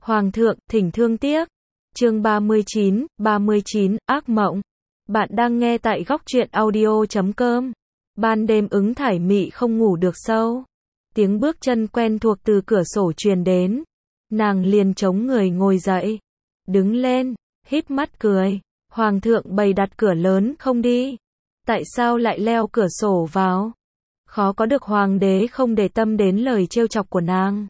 Hoàng thượng, thỉnh thương tiếc. Chương 39, ác mộng. Bạn đang nghe tại góc truyện audio.com. Ban đêm Ứng Thải Mị không ngủ được sâu. Tiếng bước chân quen thuộc từ cửa sổ truyền đến. Nàng liền chống người ngồi dậy. Đứng lên, híp mắt cười. Hoàng thượng bày đặt cửa lớn không đi. Tại sao lại leo cửa sổ vào? Khó có được hoàng đế không để tâm đến lời trêu chọc của nàng.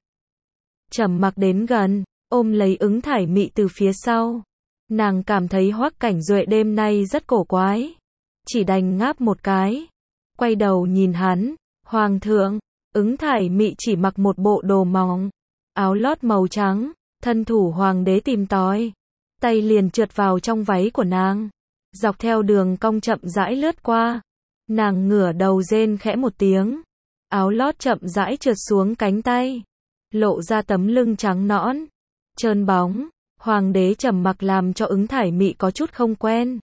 Trầm mặc đến gần, ôm lấy Ứng Thải Mị từ phía sau. Nàng cảm thấy Hoắc Cảnh Duệ đêm nay rất cổ quái. Chỉ đành ngáp một cái. Quay đầu nhìn hắn. Hoàng thượng, Ứng Thải Mị chỉ mặc một bộ đồ mỏng. Áo lót màu trắng. Thân thủ hoàng đế tìm tòi. Tay liền trượt vào trong váy của nàng. Dọc theo đường cong chậm rãi lướt qua. Nàng ngửa đầu rên khẽ một tiếng. Áo lót chậm rãi trượt xuống cánh tay. Lộ ra tấm lưng trắng nõn. Trơn bóng. Hoàng đế trầm mặc làm cho Ứng Thải Mị có chút không quen.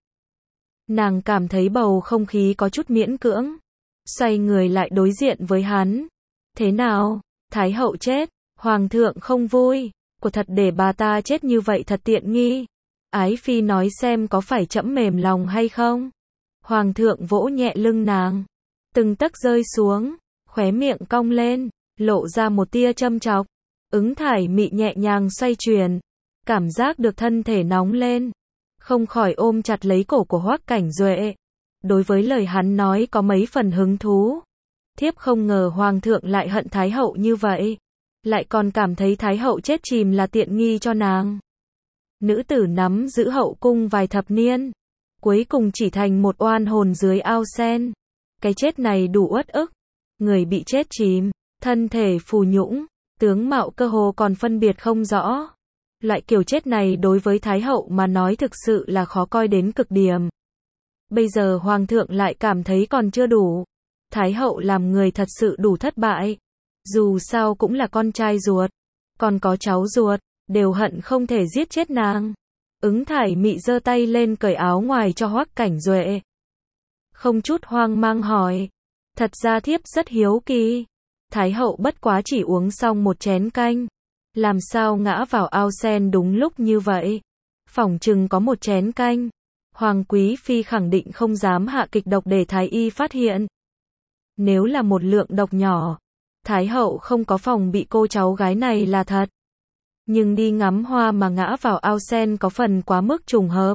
Nàng cảm thấy bầu không khí có chút miễn cưỡng. Xoay người lại đối diện với hắn. Thế nào? Thái hậu chết. Hoàng thượng không vui. Của thật để bà ta chết như vậy thật tiện nghi. Ái phi nói xem có phải trẫm mềm lòng hay không? Hoàng thượng vỗ nhẹ lưng nàng. Từng tấc rơi xuống. Khóe miệng cong lên. Lộ ra một tia châm chọc. Ứng Thải Mị nhẹ nhàng xoay chuyển. Cảm giác được thân thể nóng lên. Không khỏi ôm chặt lấy cổ của Hoắc Cảnh Duệ. Đối với lời hắn nói có mấy phần hứng thú. Thiếp không ngờ hoàng thượng lại hận Thái hậu như vậy. Lại còn cảm thấy Thái hậu chết chìm là tiện nghi cho nàng. Nữ tử nắm giữ hậu cung vài thập niên. Cuối cùng chỉ thành một oan hồn dưới ao sen. Cái chết này đủ uất ức. Người bị chết chìm, thân thể phù nhũng, tướng mạo cơ hồ còn phân biệt không rõ. Loại kiểu chết này đối với Thái hậu mà nói thực sự là khó coi đến cực điểm. Bây giờ hoàng thượng lại cảm thấy còn chưa đủ. Thái hậu làm người thật sự đủ thất bại. Dù sao cũng là con trai ruột, còn có cháu ruột, đều hận không thể giết chết nàng. Ứng Thải Mị giơ tay lên cởi áo ngoài cho Hoắc Cảnh Duệ. Không chút hoang mang hỏi. Thật ra thiếp rất hiếu kỳ. Thái hậu bất quá chỉ uống xong một chén canh. Làm sao ngã vào ao sen đúng lúc như vậy? Phỏng chừng có một chén canh. Hoàng quý phi khẳng định không dám hạ kịch độc để thái y phát hiện. Nếu là một lượng độc nhỏ, Thái hậu không có phòng bị cô cháu gái này là thật. Nhưng đi ngắm hoa mà ngã vào ao sen có phần quá mức trùng hợp.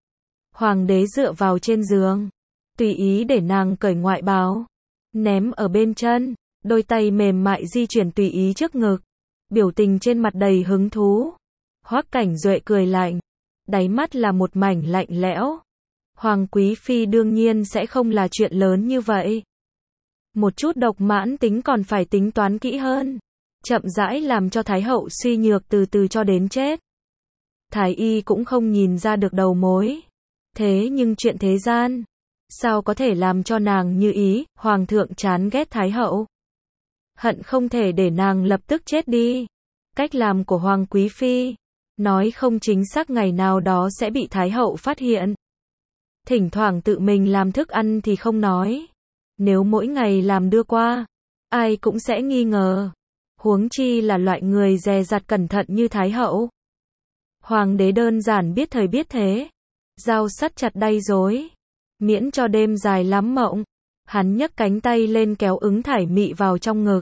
Hoàng đế dựa vào trên giường, tùy ý để nàng cởi ngoại bào, ném ở bên chân, đôi tay mềm mại di chuyển tùy ý trước ngực, biểu tình trên mặt đầy hứng thú. Hoắc Cảnh Duệ cười lạnh, đáy mắt là một mảnh lạnh lẽo. Hoàng quý phi đương nhiên sẽ không là chuyện lớn như vậy. Một chút độc mãn tính còn phải tính toán kỹ hơn. Chậm rãi làm cho Thái hậu suy nhược từ từ cho đến chết. Thái y cũng không nhìn ra được đầu mối. Thế nhưng chuyện thế gian, sao có thể làm cho nàng như ý? Hoàng thượng chán ghét Thái hậu. Hận không thể để nàng lập tức chết đi. Cách làm của Hoàng quý phi, nói không chính xác ngày nào đó sẽ bị Thái hậu phát hiện. Thỉnh thoảng tự mình làm thức ăn thì không nói. Nếu mỗi ngày làm đưa qua, ai cũng sẽ nghi ngờ. Huống chi là loại người dè dặt cẩn thận như Thái hậu. Hoàng đế đơn giản biết thời biết thế. Dao sắt chặt đay rối. Miễn cho đêm dài lắm mộng. Hắn nhấc cánh tay lên kéo Ứng Thải Mị vào trong ngực.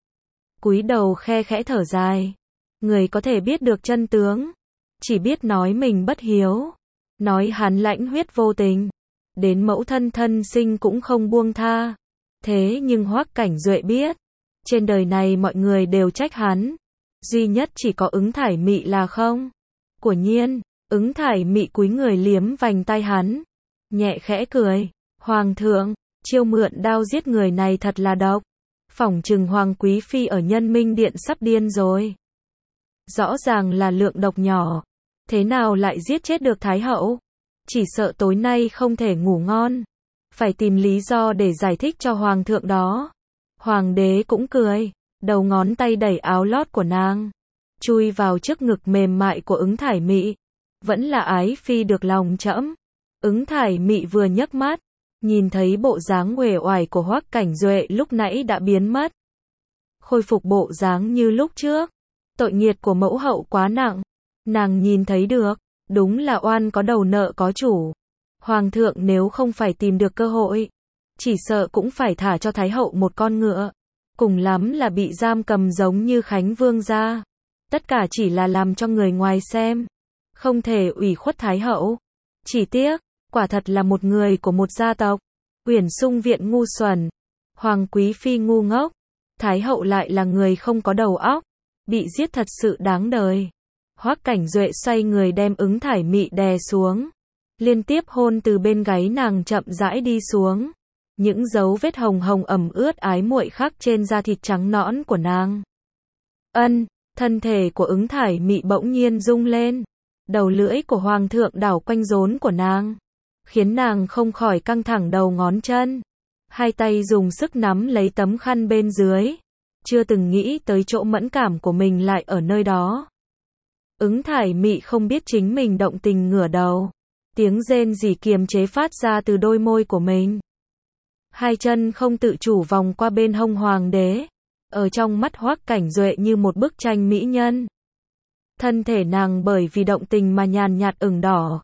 Cúi đầu khe khẽ thở dài. Người có thể biết được chân tướng. Chỉ biết nói mình bất hiếu. Nói hắn lãnh huyết vô tình. Đến mẫu thân thân sinh cũng không buông tha. Thế nhưng Hoắc Cảnh Duệ biết. Trên đời này mọi người đều trách hắn. Duy nhất chỉ có Ứng Thải Mị là không. Quả nhiên, Ứng Thải Mị cúi người liếm vành tai hắn. Nhẹ khẽ cười. Hoàng thượng, chiêu mượn đao giết người này thật là độc. Phỏng chừng Hoàng quý phi ở Nhân Minh Điện sắp điên rồi. Rõ ràng là lượng độc nhỏ. Thế nào lại giết chết được Thái hậu? Chỉ sợ tối nay không thể ngủ ngon. Phải tìm lý do để giải thích cho hoàng thượng đó. Hoàng đế cũng cười. Đầu ngón tay đẩy áo lót của nàng. Chui vào trước ngực mềm mại của Ứng Thải Mị. Vẫn là ái phi được lòng trẫm. Ứng Thải Mị vừa nhấc mắt. Nhìn thấy bộ dáng uể oải của Hoắc Cảnh Duệ lúc nãy đã biến mất. Khôi phục bộ dáng như lúc trước. Tội nghiệt của mẫu hậu quá nặng. Nàng nhìn thấy được, đúng là oan có đầu nợ có chủ. Hoàng thượng nếu không phải tìm được cơ hội, chỉ sợ cũng phải thả cho Thái hậu một con ngựa. Cùng lắm là bị giam cầm giống như Khánh Vương gia. Tất cả chỉ là làm cho người ngoài xem. Không thể ủy khuất Thái hậu. Chỉ tiếc, quả thật là một người của một gia tộc. Uyển Sung Viện ngu xuẩn. Hoàng Quý Phi ngu ngốc. Thái hậu lại là người không có đầu óc. Bị giết thật sự đáng đời. Hoắc Cảnh Duệ xoay người đem Ứng Thải Mị đè xuống. Liên tiếp hôn từ bên gáy nàng chậm rãi đi xuống. Những dấu vết hồng hồng ẩm ướt ái muội khắc trên da thịt trắng nõn của nàng. Thân thể của Ứng Thải Mị bỗng nhiên rung lên. Đầu lưỡi của Hoàng thượng đảo quanh rốn của nàng, khiến nàng không khỏi căng thẳng đầu ngón chân. Hai tay dùng sức nắm lấy tấm khăn bên dưới. Chưa từng nghĩ tới chỗ mẫn cảm của mình lại ở nơi đó. Ứng Thải Mị không biết chính mình động tình ngửa đầu. Tiếng rên rỉ kiềm chế phát ra từ đôi môi của mình. Hai chân không tự chủ vòng qua bên hông hoàng đế. Ở trong mắt Hoắc Cảnh Duệ như một bức tranh mỹ nhân. Thân thể nàng bởi vì động tình mà nhàn nhạt ửng đỏ.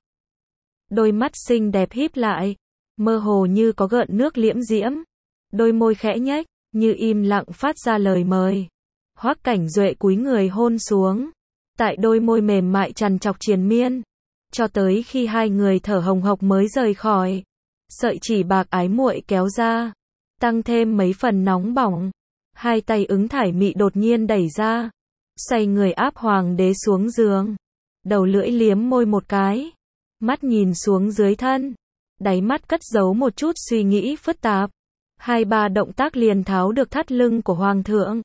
Đôi mắt xinh đẹp híp lại, mơ hồ như có gợn nước liễm diễm. Đôi môi khẽ nhếch, như im lặng phát ra lời mời. Hoắc Cảnh Duệ cúi người hôn xuống. Tại đôi môi mềm mại trằn trọc triền miên. Cho tới khi hai người thở hồng hộc mới rời khỏi. Sợi chỉ bạc ái muội kéo ra. Tăng thêm mấy phần nóng bỏng. Hai tay Ứng Thải Mị đột nhiên đẩy ra. Xoay người áp hoàng đế xuống giường. Đầu lưỡi liếm môi một cái. Mắt nhìn xuống dưới thân. Đáy mắt cất giấu một chút suy nghĩ phức tạp. Hai ba động tác liền tháo được thắt lưng của hoàng thượng.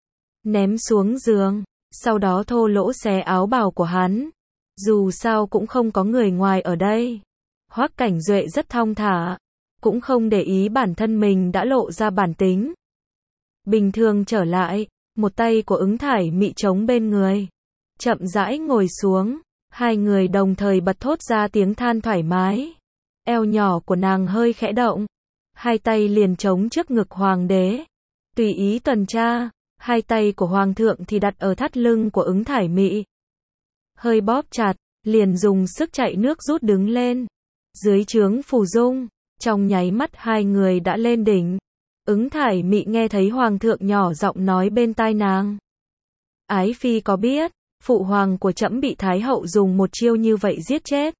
Ném xuống giường. Sau đó thô lỗ xé áo bào của hắn. Dù sao cũng không có người ngoài ở đây. Hoắc Cảnh Duệ rất thong thả. Cũng không để ý bản thân mình đã lộ ra bản tính. Bình thường trở lại. Một tay của Ứng Thải Mị chống bên người. Chậm rãi ngồi xuống. Hai người đồng thời bật thốt ra tiếng than thoải mái. Eo nhỏ của nàng hơi khẽ động. Hai tay liền chống trước ngực hoàng đế. Tùy ý tuần tra. Hai tay của hoàng thượng thì đặt ở thắt lưng của Ứng Thải Mị. Hơi bóp chặt, liền dùng sức chạy nước rút đứng lên. Dưới trướng Phù Dung, trong nháy mắt hai người đã lên đỉnh. Ứng Thải Mị nghe thấy hoàng thượng nhỏ giọng nói bên tai nàng. Ái phi có biết, phụ hoàng của trẫm bị thái hậu dùng một chiêu như vậy giết chết.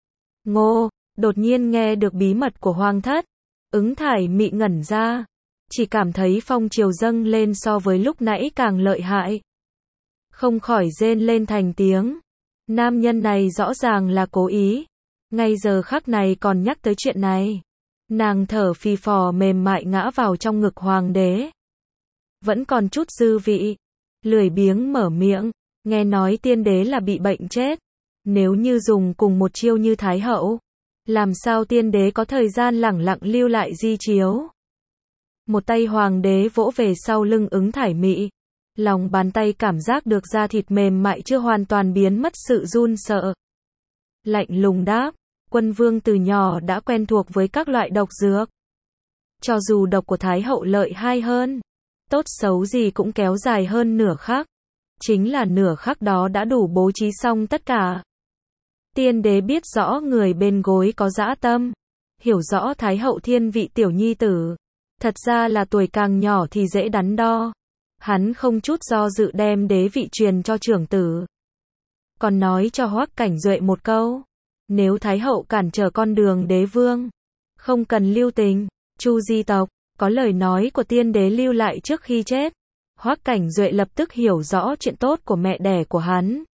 Ngô, đột nhiên nghe được bí mật của hoàng thất. Ứng Thải Mị ngẩn ra. Chỉ cảm thấy phong triều dâng lên so với lúc nãy càng lợi hại. Không khỏi rên lên thành tiếng. Nam nhân này rõ ràng là cố ý. Ngay giờ khắc này còn nhắc tới chuyện này. Nàng thở phì phò mềm mại ngã vào trong ngực hoàng đế. Vẫn còn chút dư vị. Lười biếng mở miệng. Nghe nói tiên đế là bị bệnh chết. Nếu như dùng cùng một chiêu như thái hậu, làm sao tiên đế có thời gian lẳng lặng lưu lại di chiếu. Một tay hoàng đế vỗ về sau lưng Ứng Thải Mị. Lòng bàn tay cảm giác được da thịt mềm mại chưa hoàn toàn biến mất sự run sợ. Lạnh lùng đáp, quân vương từ nhỏ đã quen thuộc với các loại độc dược. Cho dù độc của thái hậu lợi hai hơn, tốt xấu gì cũng kéo dài hơn nửa khắc. Chính là nửa khắc đó đã đủ bố trí xong tất cả. Tiên đế biết rõ người bên gối có dã tâm. Hiểu rõ thái hậu thiên vị tiểu nhi tử. Thật ra là tuổi càng nhỏ thì dễ đắn đo. Hắn không chút do dự đem đế vị truyền cho trưởng tử. Còn nói cho Hoắc Cảnh Duệ một câu. Nếu thái hậu cản trở con đường đế vương, không cần lưu tình, chu di tộc. Có lời nói của tiên đế lưu lại trước khi chết. Hoắc Cảnh Duệ lập tức hiểu rõ chuyện tốt của mẹ đẻ của hắn.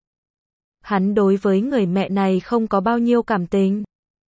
Hắn đối với người mẹ này không có bao nhiêu cảm tình.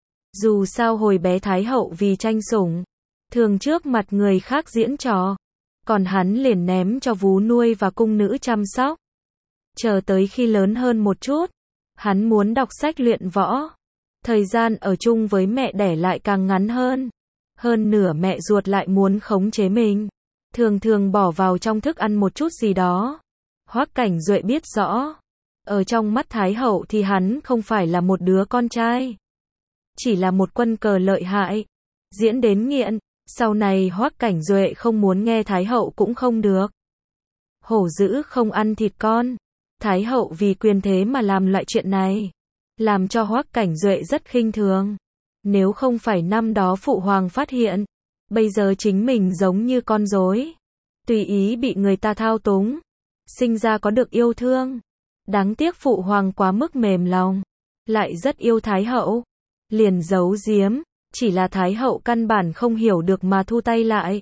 Dù sao hồi bé thái hậu vì tranh sủng, thường trước mặt người khác diễn trò. Còn hắn liền ném cho vú nuôi và cung nữ chăm sóc. Chờ tới khi lớn hơn một chút, hắn muốn đọc sách luyện võ. Thời gian ở chung với mẹ đẻ lại càng ngắn hơn. Hơn nửa mẹ ruột lại muốn khống chế mình. Thường thường bỏ vào trong thức ăn một chút gì đó. Hoắc Cảnh Duệ biết rõ. Ở trong mắt thái hậu thì hắn không phải là một đứa con trai. Chỉ là một quân cờ lợi hại. Diễn đến nghiện. Sau này Hoắc Cảnh Duệ không muốn nghe thái hậu cũng không được. Hổ dữ không ăn thịt con. Thái hậu vì quyền thế mà làm loại chuyện này, làm cho Hoắc Cảnh Duệ rất khinh thường. Nếu không phải năm đó phụ hoàng phát hiện, bây giờ chính mình giống như con rối, tùy ý bị người ta thao túng, sinh ra có được yêu thương. Đáng tiếc phụ hoàng quá mức mềm lòng, lại rất yêu Thái hậu, liền giấu giếm, chỉ là Thái hậu căn bản không hiểu được mà thu tay lại.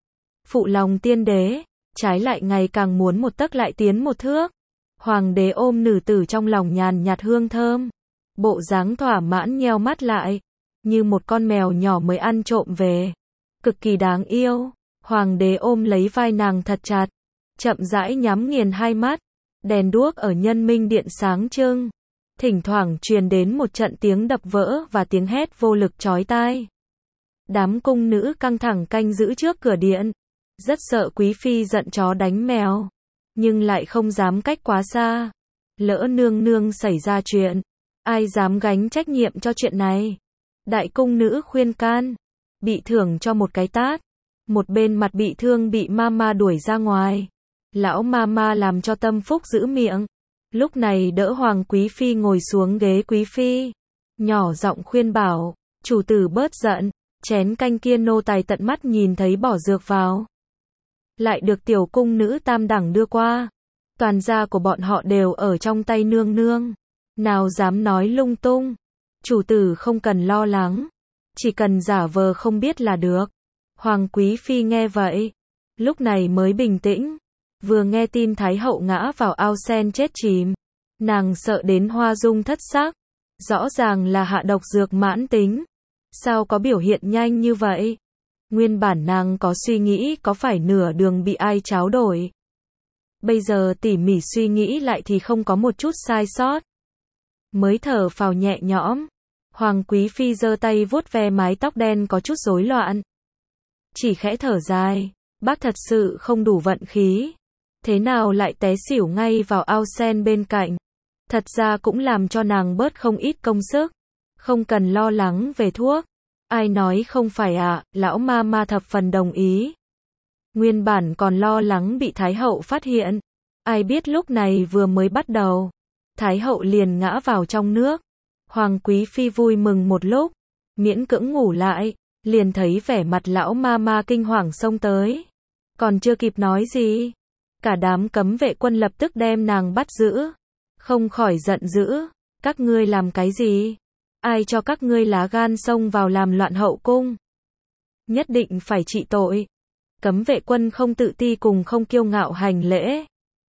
Phụ lòng tiên đế, trái lại ngày càng muốn một tấc lại tiến một thước. Hoàng đế ôm nữ tử trong lòng nhàn nhạt hương thơm, bộ dáng thỏa mãn nheo mắt lại, như một con mèo nhỏ mới ăn trộm về, cực kỳ đáng yêu. Hoàng đế ôm lấy vai nàng thật chặt, chậm rãi nhắm nghiền hai mắt, đèn đuốc ở Nhân Minh điện sáng trưng, thỉnh thoảng truyền đến một trận tiếng đập vỡ và tiếng hét vô lực chói tai. Đám cung nữ căng thẳng canh giữ trước cửa điện, rất sợ quý phi giận chó đánh mèo, nhưng lại không dám cách quá xa. Lỡ nương nương xảy ra chuyện, ai dám gánh trách nhiệm cho chuyện này? Đại cung nữ khuyên can, bị thưởng cho một cái tát. Một bên mặt bị thương bị mama đuổi ra ngoài. Lão mama làm cho Tâm Phúc giữ miệng. Lúc này đỡ Hoàng quý phi ngồi xuống ghế quý phi, nhỏ giọng khuyên bảo, chủ tử bớt giận, chén canh kia nô tài tận mắt nhìn thấy bỏ dược vào, lại được tiểu cung nữ tam đẳng đưa qua. Toàn gia của bọn họ đều ở trong tay nương nương, nào dám nói lung tung. Chủ tử không cần lo lắng, chỉ cần giả vờ không biết là được. Hoàng quý phi nghe vậy, lúc này mới bình tĩnh. Vừa nghe tin Thái hậu ngã vào ao sen chết chìm, nàng sợ đến hoa dung thất sắc. Rõ ràng là hạ độc dược mãn tính, sao có biểu hiện nhanh như vậy? Nguyên bản nàng có suy nghĩ có phải nửa đường bị ai tráo đổi. Bây giờ tỉ mỉ suy nghĩ lại thì không có một chút sai sót. Mới thở phào nhẹ nhõm, Hoàng quý phi giơ tay vuốt ve mái tóc đen có chút rối loạn. Chỉ khẽ thở dài, bác thật sự không đủ vận khí. Thế nào lại té xỉu ngay vào ao sen bên cạnh. Thật ra cũng làm cho nàng bớt không ít công sức. Không cần lo lắng về thuốc. Ai nói không phải ạ, lão mama thập phần đồng ý. Nguyên bản còn lo lắng bị Thái hậu phát hiện. Ai biết lúc này vừa mới bắt đầu, Thái hậu liền ngã vào trong nước. Hoàng quý phi vui mừng một lúc, miễn cưỡng ngủ lại, liền thấy vẻ mặt lão mama kinh hoàng xông tới. Còn chưa kịp nói gì, cả đám cấm vệ quân lập tức đem nàng bắt giữ. Không khỏi giận dữ, các ngươi làm cái gì? Ai cho các ngươi lá gan xông vào làm loạn hậu cung? Nhất định phải trị tội. Cấm vệ quân không tự ti cùng không kiêu ngạo hành lễ.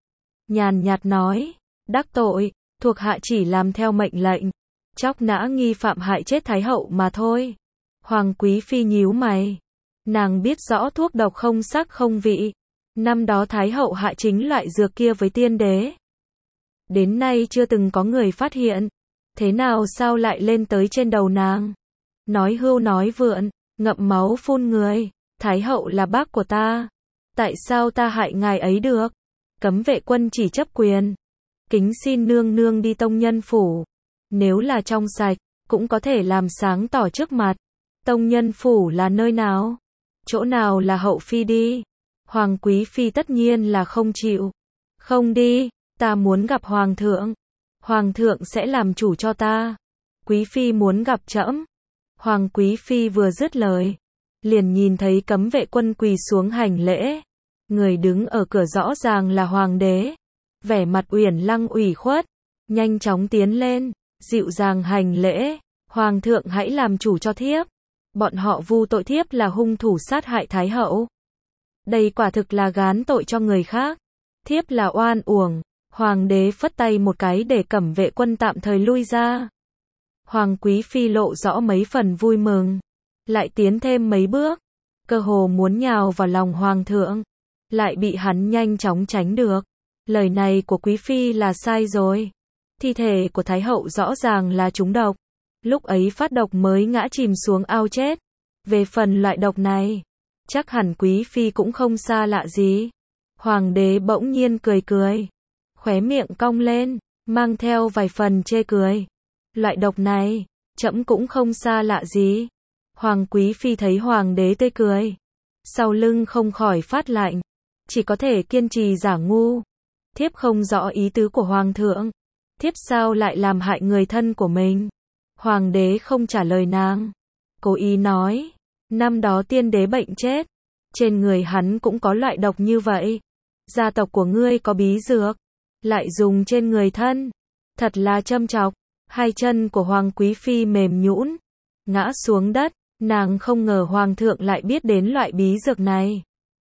Nhàn nhạt nói, đắc tội, thuộc hạ chỉ làm theo mệnh lệnh, chóc nã nghi phạm hại chết Thái hậu mà thôi. Hoàng quý phi nhíu mày, nàng biết rõ thuốc độc không sắc không vị. Năm đó Thái hậu hạ chính loại dược kia với tiên đế. Đến nay chưa từng có người phát hiện. Thế nào sao lại lên tới trên đầu nàng? Nói hưu nói vượn, ngậm máu phun người. Thái hậu là bác của ta. Tại sao ta hại ngài ấy được? Cấm vệ quân chỉ chấp quyền. Kính xin nương nương đi tông nhân phủ. Nếu là trong sạch, cũng có thể làm sáng tỏ trước mặt. Tông nhân phủ là nơi nào? Chỗ nào là hậu phi đi? Hoàng quý phi tất nhiên là không chịu. Không đi, ta muốn gặp hoàng thượng. Hoàng thượng sẽ làm chủ cho ta. Quý phi muốn gặp trẫm. Hoàng quý phi vừa dứt lời, liền nhìn thấy cấm vệ quân quỳ xuống hành lễ. Người đứng ở cửa rõ ràng là hoàng đế. Vẻ mặt uyển lăng ủy khuất, nhanh chóng tiến lên, dịu dàng hành lễ. Hoàng thượng hãy làm chủ cho thiếp. Bọn họ vu tội thiếp là hung thủ sát hại Thái hậu. Đây quả thực là gán tội cho người khác. Thiếp là oan uổng. Hoàng đế phất tay một cái để cẩm vệ quân tạm thời lui ra. Hoàng quý phi lộ rõ mấy phần vui mừng, lại tiến thêm mấy bước, cơ hồ muốn nhào vào lòng hoàng thượng, lại bị hắn nhanh chóng tránh được. Lời này của quý phi là sai rồi. Thi thể của Thái hậu rõ ràng là trúng độc. Lúc ấy phát độc mới ngã chìm xuống ao chết. Về phần loại độc này, chắc hẳn quý phi cũng không xa lạ gì. Hoàng đế bỗng nhiên cười cười, khóe miệng cong lên, mang theo vài phần chê cười. Loại độc này, trẫm cũng không xa lạ gì. Hoàng quý phi thấy hoàng đế tươi cười, sau lưng không khỏi phát lạnh, chỉ có thể kiên trì giả ngu. Thiếp không rõ ý tứ của Hoàng thượng. Thiếp sao lại làm hại người thân của mình? Hoàng đế không trả lời nàng. Cố ý nói, năm đó tiên đế bệnh chết. Trên người hắn cũng có loại độc như vậy. Gia tộc của ngươi có bí dược, lại dùng trên người thân. Thật là châm chọc. Hai chân của Hoàng Quý Phi mềm nhũn, ngã xuống đất. Nàng không ngờ Hoàng thượng lại biết đến loại bí dược này.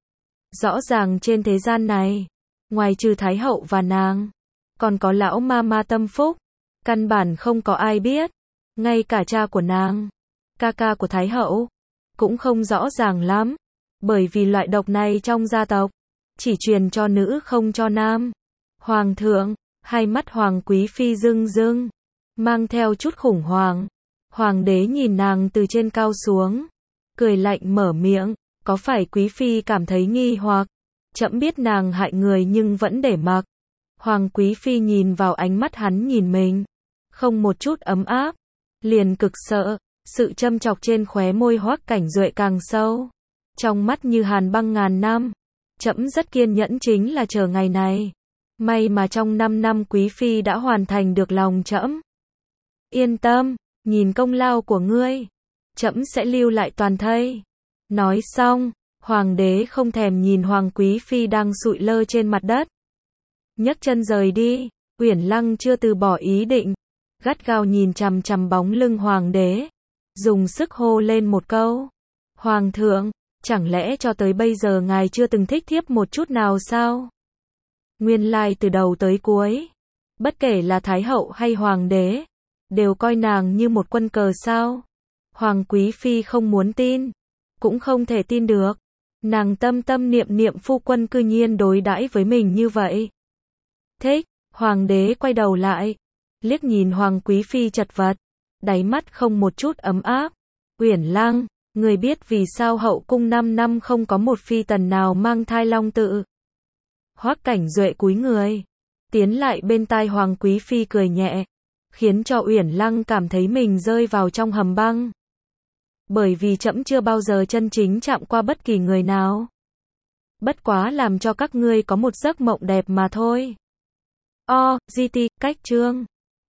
Rõ ràng trên thế gian này, ngoài trừ Thái hậu và nàng, còn có lão ma ma Tâm Phúc. Căn bản không có ai biết. Ngay cả cha của nàng, ca ca của Thái hậu, cũng không rõ ràng lắm. Bởi vì loại độc này trong gia tộc, chỉ truyền cho nữ không cho nam. Hoàng thượng, hai mắt Hoàng Quý Phi rưng rưng, mang theo chút khủng hoảng. Hoàng đế nhìn nàng từ trên cao xuống, cười lạnh mở miệng, có phải Quý Phi cảm thấy nghi hoặc? Trẫm biết nàng hại người nhưng vẫn để mặc. Hoàng Quý Phi nhìn vào ánh mắt hắn nhìn mình, không một chút ấm áp, liền cực sợ. Sự châm chọc trên khóe môi Hoắc Cảnh Duệ càng sâu, trong mắt như hàn băng ngàn năm. Trẫm rất kiên nhẫn chính là chờ ngày này. May mà trong 5 năm Quý Phi đã hoàn thành được lòng trẫm. Yên tâm, nhìn công lao của ngươi, trẫm sẽ lưu lại toàn thây. Nói xong, Hoàng đế không thèm nhìn Hoàng Quý Phi đang sụi lơ trên mặt đất, nhấc chân rời đi. Uyển Lăng chưa từ bỏ ý định, gắt gao nhìn chằm chằm bóng lưng Hoàng đế, dùng sức hô lên một câu. Hoàng thượng, chẳng lẽ cho tới bây giờ ngài chưa từng thích thiếp một chút nào sao? Nguyên lai từ đầu tới cuối, bất kể là Thái hậu hay Hoàng đế, đều coi nàng như một quân cờ sao? Hoàng Quý Phi không muốn tin, cũng không thể tin được. Nàng tâm tâm niệm niệm phu quân cư nhiên đối đãi với mình như vậy. Thích. Hoàng đế quay đầu lại, liếc nhìn Hoàng Quý Phi chật vật, đáy mắt không một chút ấm áp. Uyển Lăng, người biết vì sao hậu cung 5 năm không có một phi tần nào mang thai long tự? Hoắc Cảnh Duệ cúi người, tiến lại bên tai Hoàng Quý Phi cười nhẹ, khiến cho Uyển Lăng cảm thấy mình rơi vào trong hầm băng. Bởi vì trẫm chưa bao giờ chân chính chạm qua bất kỳ người nào. Bất quá làm cho các ngươi có một giấc mộng đẹp mà thôi. GT, cách chương